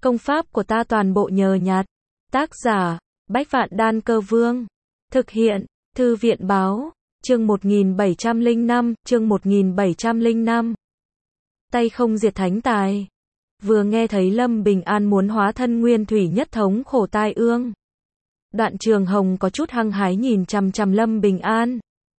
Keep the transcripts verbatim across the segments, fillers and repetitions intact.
Công pháp của ta toàn bộ nhờ nhặt. Tác giả, Bách Vạn Đan Cơ Vương. Thực hiện, Thư viện Báo. Chương một nghìn bảy trăm lẻ năm, chương một nghìn bảy trăm lẻ năm. Tay không diệt thánh tài. Vừa nghe thấy Lâm Bình An muốn hóa thân nguyên thủy nhất thống khổ tai ương. Đoạn Trường Hồng có chút hăng hái nhìn chằm chằm Lâm Bình An.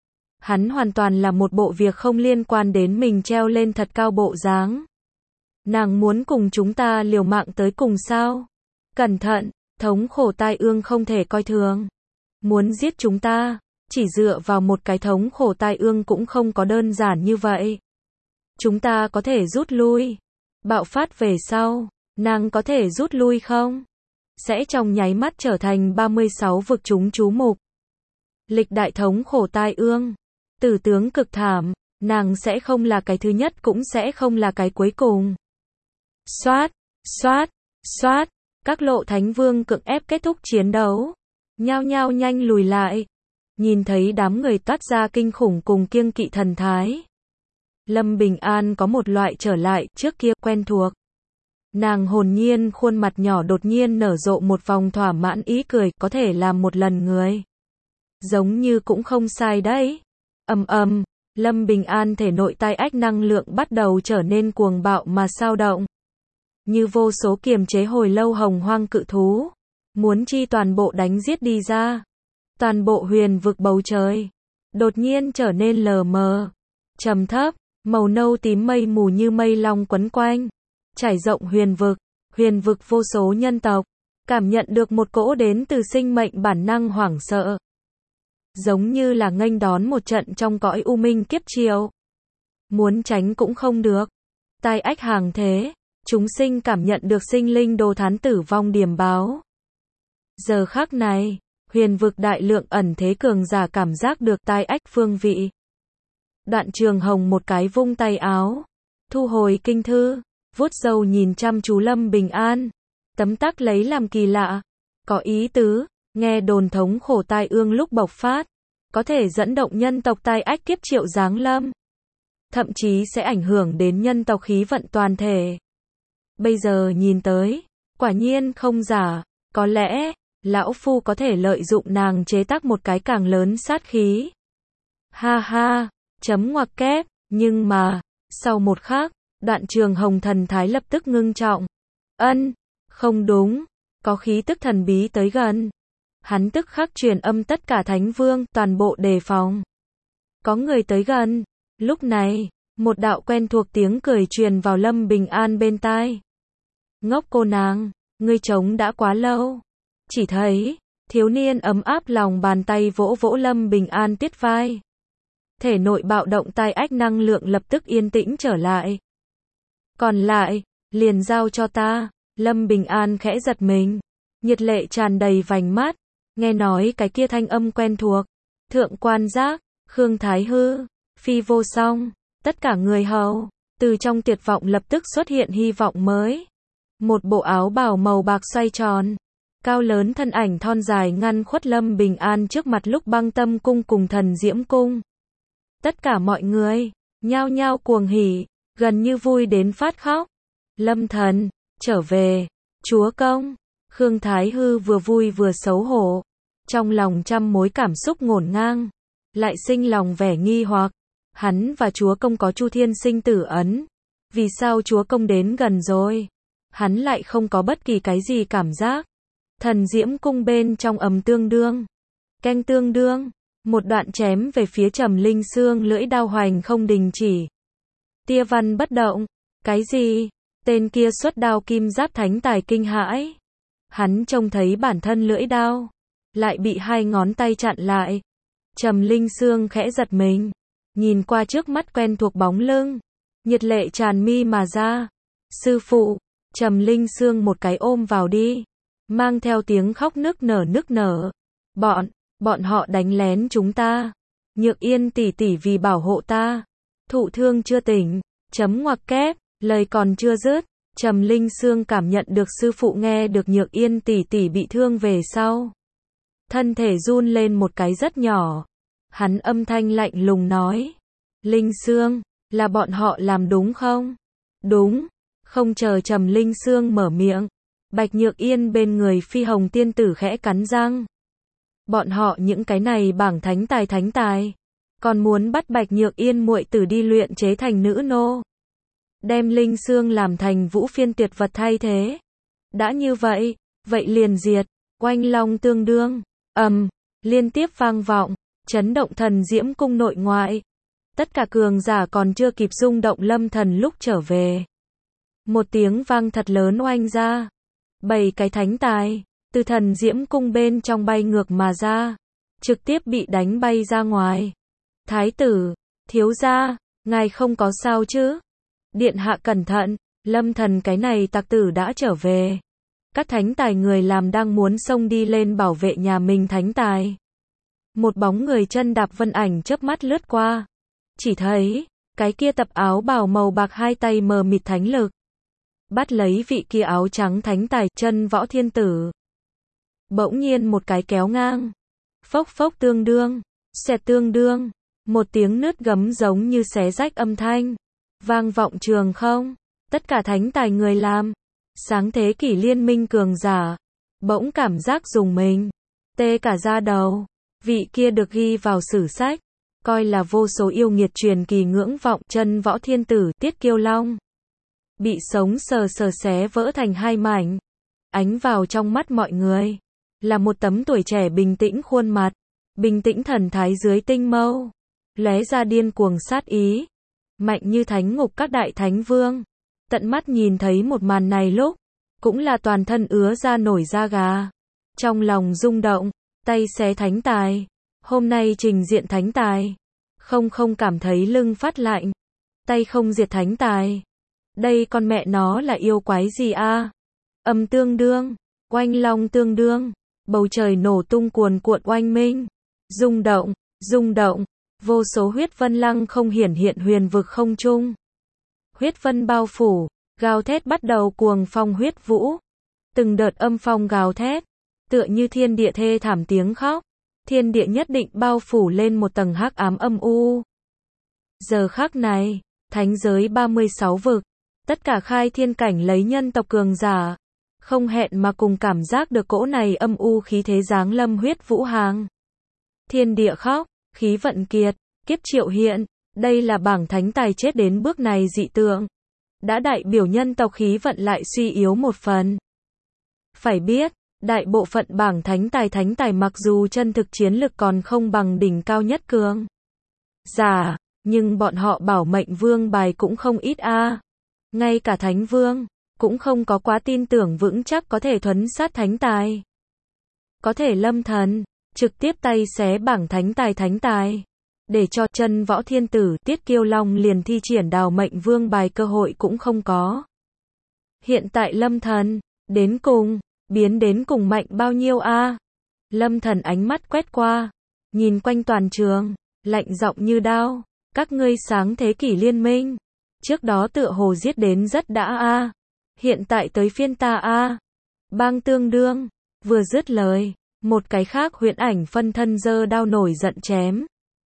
Hắn hoàn toàn là một bộ việc không liên quan đến mình treo lên thật cao bộ dáng. Nàng muốn cùng chúng ta liều mạng tới cùng sao? Cẩn thận, thống khổ tai ương không thể coi thường. Muốn giết chúng ta, chỉ dựa vào một cái thống khổ tai ương cũng không có đơn giản như vậy. Chúng ta có thể rút lui. Bạo phát về sau, nàng có thể rút lui không? Sẽ trong nháy mắt trở thành ba mươi sáu vực chúng chú mục. Lịch đại thống khổ tai ương, tử tướng cực thảm, nàng sẽ không là cái thứ nhất cũng sẽ không là cái cuối cùng. Xoát, xoát, xoát, các lộ thánh vương cưỡng ép kết thúc chiến đấu. Nhao nhao nhanh lùi lại. Nhìn thấy đám người toát ra kinh khủng cùng kiêng kỵ thần thái. Lâm Bình An có một loại trở lại trước kia quen thuộc. Nàng hồn nhiên khuôn mặt nhỏ đột nhiên nở rộ một vòng thỏa mãn ý cười, có thể làm một lần người. Giống như cũng không sai đấy. Ầm ầm, Lâm Bình An thể nội tai ách năng lượng bắt đầu trở nên cuồng bạo mà sao động. Như vô số kiềm chế hồi lâu hồng hoang cự thú. Muốn chi toàn bộ đánh giết đi ra. Toàn bộ huyền vực bầu trời. Đột nhiên trở nên lờ mờ. Trầm thấp, màu nâu tím mây mù như mây long quấn quanh. Trải rộng huyền vực. Huyền vực vô số nhân tộc. Cảm nhận được một cỗ đến từ sinh mệnh bản năng hoảng sợ. Giống như là nghênh đón một trận trong cõi u minh kiếp triều. Muốn tránh cũng không được. Tai ách hàng thế. Chúng sinh cảm nhận được sinh linh đồ thán tử vong điềm báo. Giờ khắc này, huyền vực đại lượng ẩn thế cường giả cảm giác được tai ách phương vị. Đoạn Trường Hồng một cái vung tay áo, thu hồi kinh thư, vuốt râu nhìn chăm chú Lâm Bình An. Tấm tắc lấy làm kỳ lạ, có ý tứ, nghe đồn thống khổ tai ương lúc bộc phát, có thể dẫn động nhân tộc tai ách kiếp triệu giáng lâm. Thậm chí sẽ ảnh hưởng đến nhân tộc khí vận toàn thể. Bây giờ nhìn tới, quả nhiên không giả, có lẽ, lão phu có thể lợi dụng nàng chế tác một cái càng lớn sát khí. Ha ha, chấm ngoặc kép, nhưng mà, sau một khắc, Đoạn Trường Hồng thần thái lập tức ngưng trọng. Ân, không đúng, có khí tức thần bí tới gần. Hắn tức khắc truyền âm tất cả thánh vương, toàn bộ đề phòng. Có người tới gần, lúc này, một đạo quen thuộc tiếng cười truyền vào Lâm Bình An bên tai. Ngốc cô nàng, ngươi trống đã quá lâu. Chỉ thấy, thiếu niên ấm áp lòng bàn tay vỗ vỗ Lâm Bình An tiết vai. Thể nội bạo động tai ách năng lượng lập tức yên tĩnh trở lại. Còn lại, liền giao cho ta. Lâm Bình An khẽ giật mình. Nhiệt lệ tràn đầy vành mắt. Nghe nói cái kia thanh âm quen thuộc. Thượng Quan Giác, Khương Thái Hư, Phi Vô Song, tất cả người hầu. Từ trong tuyệt vọng lập tức xuất hiện hy vọng mới. Một bộ áo bào màu bạc xoay tròn. Cao lớn thân ảnh thon dài ngăn khuất Lâm Bình An trước mặt lúc Băng Tâm Cung cùng Thần Diễm Cung. Tất cả mọi người, nhao nhao cuồng hỉ, gần như vui đến phát khóc. Lâm thần, trở về, chúa công. Khương Thái Hư vừa vui vừa xấu hổ. Trong lòng trăm mối cảm xúc ngổn ngang. Lại sinh lòng vẻ nghi hoặc. Hắn và chúa công có Chu Thiên sinh tử ấn. Vì sao chúa công đến gần rồi? Hắn lại không có bất kỳ cái gì cảm giác. Thần Diễm Cung bên trong ầm tương đương. Canh tương đương. Một đoạn chém về phía Trầm Linh Xương lưỡi đao hoành không đình chỉ. Tia văn bất động. Cái gì? Tên kia xuất đao kim giáp thánh tài kinh hãi. Hắn trông thấy bản thân lưỡi đao. Lại bị hai ngón tay chặn lại. Trầm Linh Xương khẽ giật mình. Nhìn qua trước mắt quen thuộc bóng lưng. Nhiệt lệ tràn mi mà ra. Sư phụ. Trầm Linh Xương một cái ôm vào đi. Mang theo tiếng khóc nức nở nức nở. Bọn, bọn họ đánh lén chúng ta. Nhược Yên tỷ tỷ vì bảo hộ ta. Thụ thương chưa tỉnh. Chấm ngoặc kép, lời còn chưa dứt. Trầm Linh Xương cảm nhận được sư phụ nghe được Nhược Yên tỷ tỷ bị thương về sau. Thân thể run lên một cái rất nhỏ. Hắn âm thanh lạnh lùng nói. Linh Xương, là bọn họ làm đúng không? Đúng. Không chờ Trầm Linh Xương mở miệng, Bạch Nhược Yên bên người Phi Hồng tiên tử khẽ cắn răng. Bọn họ những cái này bảng thánh tài thánh tài, còn muốn bắt Bạch Nhược Yên muội tử đi luyện chế thành nữ nô, đem linh xương làm thành vũ phiên tuyệt vật thay thế. Đã như vậy, vậy liền diệt. Oanh long tương đương, ầm, liên tiếp vang vọng, chấn động thần diễm cung nội ngoại. Tất cả cường giả còn chưa kịp rung động Lâm Thần lúc trở về. Một tiếng vang thật lớn oanh ra. Bảy cái thánh tài, từ thần diễm cung bên trong bay ngược mà ra. Trực tiếp bị đánh bay ra ngoài. Thái tử, thiếu gia, ngài không có sao chứ? Điện hạ cẩn thận, Lâm Thần cái này tặc tử đã trở về. Các thánh tài người làm đang muốn xông đi lên bảo vệ nhà mình thánh tài. Một bóng người chân đạp vân ảnh chớp mắt lướt qua. Chỉ thấy, cái kia tập áo bào màu bạc hai tay mờ mịt thánh lực. Bắt lấy vị kia áo trắng thánh tài chân võ thiên tử. Bỗng nhiên một cái kéo ngang. Phốc phốc tương đương, xẹt tương đương. Một tiếng nứt gấm giống như xé rách âm thanh. Vang vọng trường không. Tất cả thánh tài người làm. Sáng thế kỷ liên minh cường giả. Bỗng cảm giác dùng mình. Tê cả da đầu. Vị kia được ghi vào sử sách. Coi là vô số yêu nghiệt truyền kỳ ngưỡng vọng chân võ thiên tử Tiết Kiêu Long. Bị sống sờ sờ xé vỡ thành hai mảnh. Ánh vào trong mắt mọi người. Là một tấm tuổi trẻ bình tĩnh khuôn mặt. Bình tĩnh thần thái dưới tinh mâu. Lóe ra điên cuồng sát ý. Mạnh như thánh ngục các đại thánh vương. Tận mắt nhìn thấy một màn này lúc. Cũng là toàn thân ứa ra nổi da gà. Trong lòng rung động. Tay xé thánh tài. Hôm nay trình diện thánh tài. Không không cảm thấy lưng phát lạnh. Tay không diệt thánh tài. Đây con mẹ nó là yêu quái gì a? Âm tương đương. Oanh long tương đương. Bầu trời nổ tung cuồn cuộn oanh minh. Rung động. Rung động. Vô số huyết vân lăng không hiển hiện huyền vực không trung. Huyết vân bao phủ. Gào thét bắt đầu cuồng phong huyết vũ. Từng đợt âm phong gào thét. Tựa như thiên địa thê thảm tiếng khóc. Thiên địa nhất định bao phủ lên một tầng hắc ám âm u. Giờ khắc này, thánh giới ba mươi sáu vực, tất cả khai thiên cảnh lấy nhân tộc cường giả, không hẹn mà cùng cảm giác được cỗ này âm u khí thế giáng lâm huyết vũ hàng. Thiên địa khóc, khí vận kiệt, kiếp triệu hiện, đây là bảng thánh tài chết đến bước này dị tượng. Đã đại biểu nhân tộc khí vận lại suy yếu một phần. Phải biết, đại bộ phận bảng thánh tài thánh tài mặc dù chân thực chiến lực còn không bằng đỉnh cao nhất cường giả, nhưng bọn họ bảo mệnh vương bài cũng không ít a. Ngay cả thánh vương, cũng không có quá tin tưởng vững chắc có thể thuấn sát thánh tài. Có thể Lâm Thần, trực tiếp tay xé bảng thánh tài thánh tài. Để cho chân võ thiên tử Tiết Kiêu Long liền thi triển đào mệnh vương bài cơ hội cũng không có. Hiện tại Lâm Thần, đến cùng, biến đến cùng mạnh bao nhiêu a? Lâm Thần ánh mắt quét qua, nhìn quanh toàn trường, lạnh giọng như đao, các ngươi sáng thế kỷ liên minh, trước đó tựa hồ giết đến rất đã a, hiện tại tới phiên ta a. Bang tương đương, vừa dứt lời, một cái khác huyễn ảnh phân thân giơ đao nổi giận chém.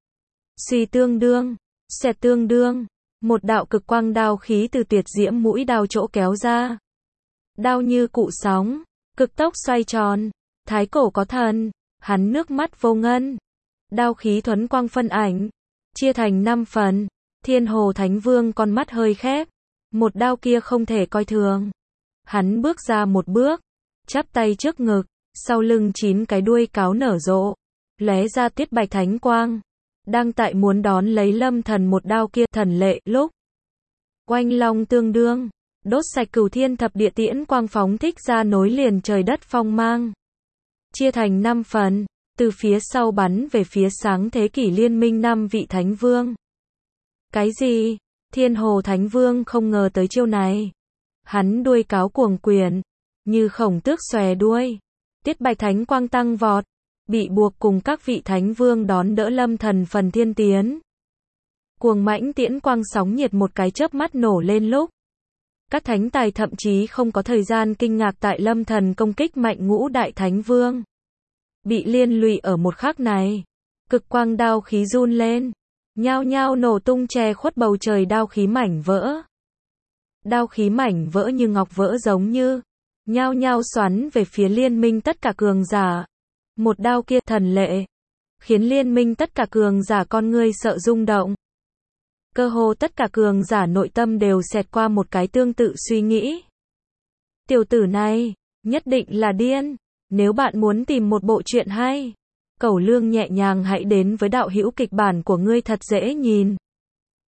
Suy tương đương, xẹt tương đương, một đạo cực quang đao khí từ tuyệt diễm mũi đao chỗ kéo ra. Đao như cụ sóng, cực tốc xoay tròn, thái cổ có thần, hắn nước mắt vô ngân. Đao khí thuấn quang phân ảnh, chia thành năm phần, Thiên Hồ Thánh Vương con mắt hơi khép, một đao kia không thể coi thường. Hắn bước ra một bước, chắp tay trước ngực, sau lưng chín cái đuôi cáo nở rộ, lóe ra tiết bạch thánh quang, đang tại muốn đón lấy Lâm Thần một đao kia thần lệ lúc. Oanh long tương đương, đốt sạch cửu thiên thập địa tiễn quang phóng thích ra nối liền trời đất phong mang. Chia thành năm phần, từ phía sau bắn về phía sáng thế kỷ liên minh năm vị thánh vương. Cái gì? Thiên Hồ Thánh Vương không ngờ tới chiêu này. Hắn đuôi cáo cuồng quyền, như khổng tước xòe đuôi. Tiết bạch thánh quang tăng vọt, bị buộc cùng các vị thánh vương đón đỡ Lâm Thần phần thiên tiến. Cuồng mãnh tiễn quang sóng nhiệt một cái chớp mắt nổ lên lúc. Các thánh tài thậm chí không có thời gian kinh ngạc tại Lâm Thần công kích mạnh ngũ đại thánh vương. Bị liên lụy ở một khắc này. Cực quang đao khí run lên. Nhao nhao nổ tung che khuất bầu trời đao khí mảnh vỡ. Đao khí mảnh vỡ như ngọc vỡ giống như. nhao nhao xoắn về phía liên minh tất cả cường giả. Một đao kia thần lệ, khiến liên minh tất cả cường giả con ngươi sợ rung động. Cơ hồ tất cả cường giả nội tâm đều xẹt qua một cái tương tự suy nghĩ. Tiểu tử này, nhất định là điên. Nếu bạn muốn tìm một bộ truyện hay, Cẩu Lương nhẹ nhàng hãy đến với đạo hữu kịch bản của ngươi thật dễ nhìn.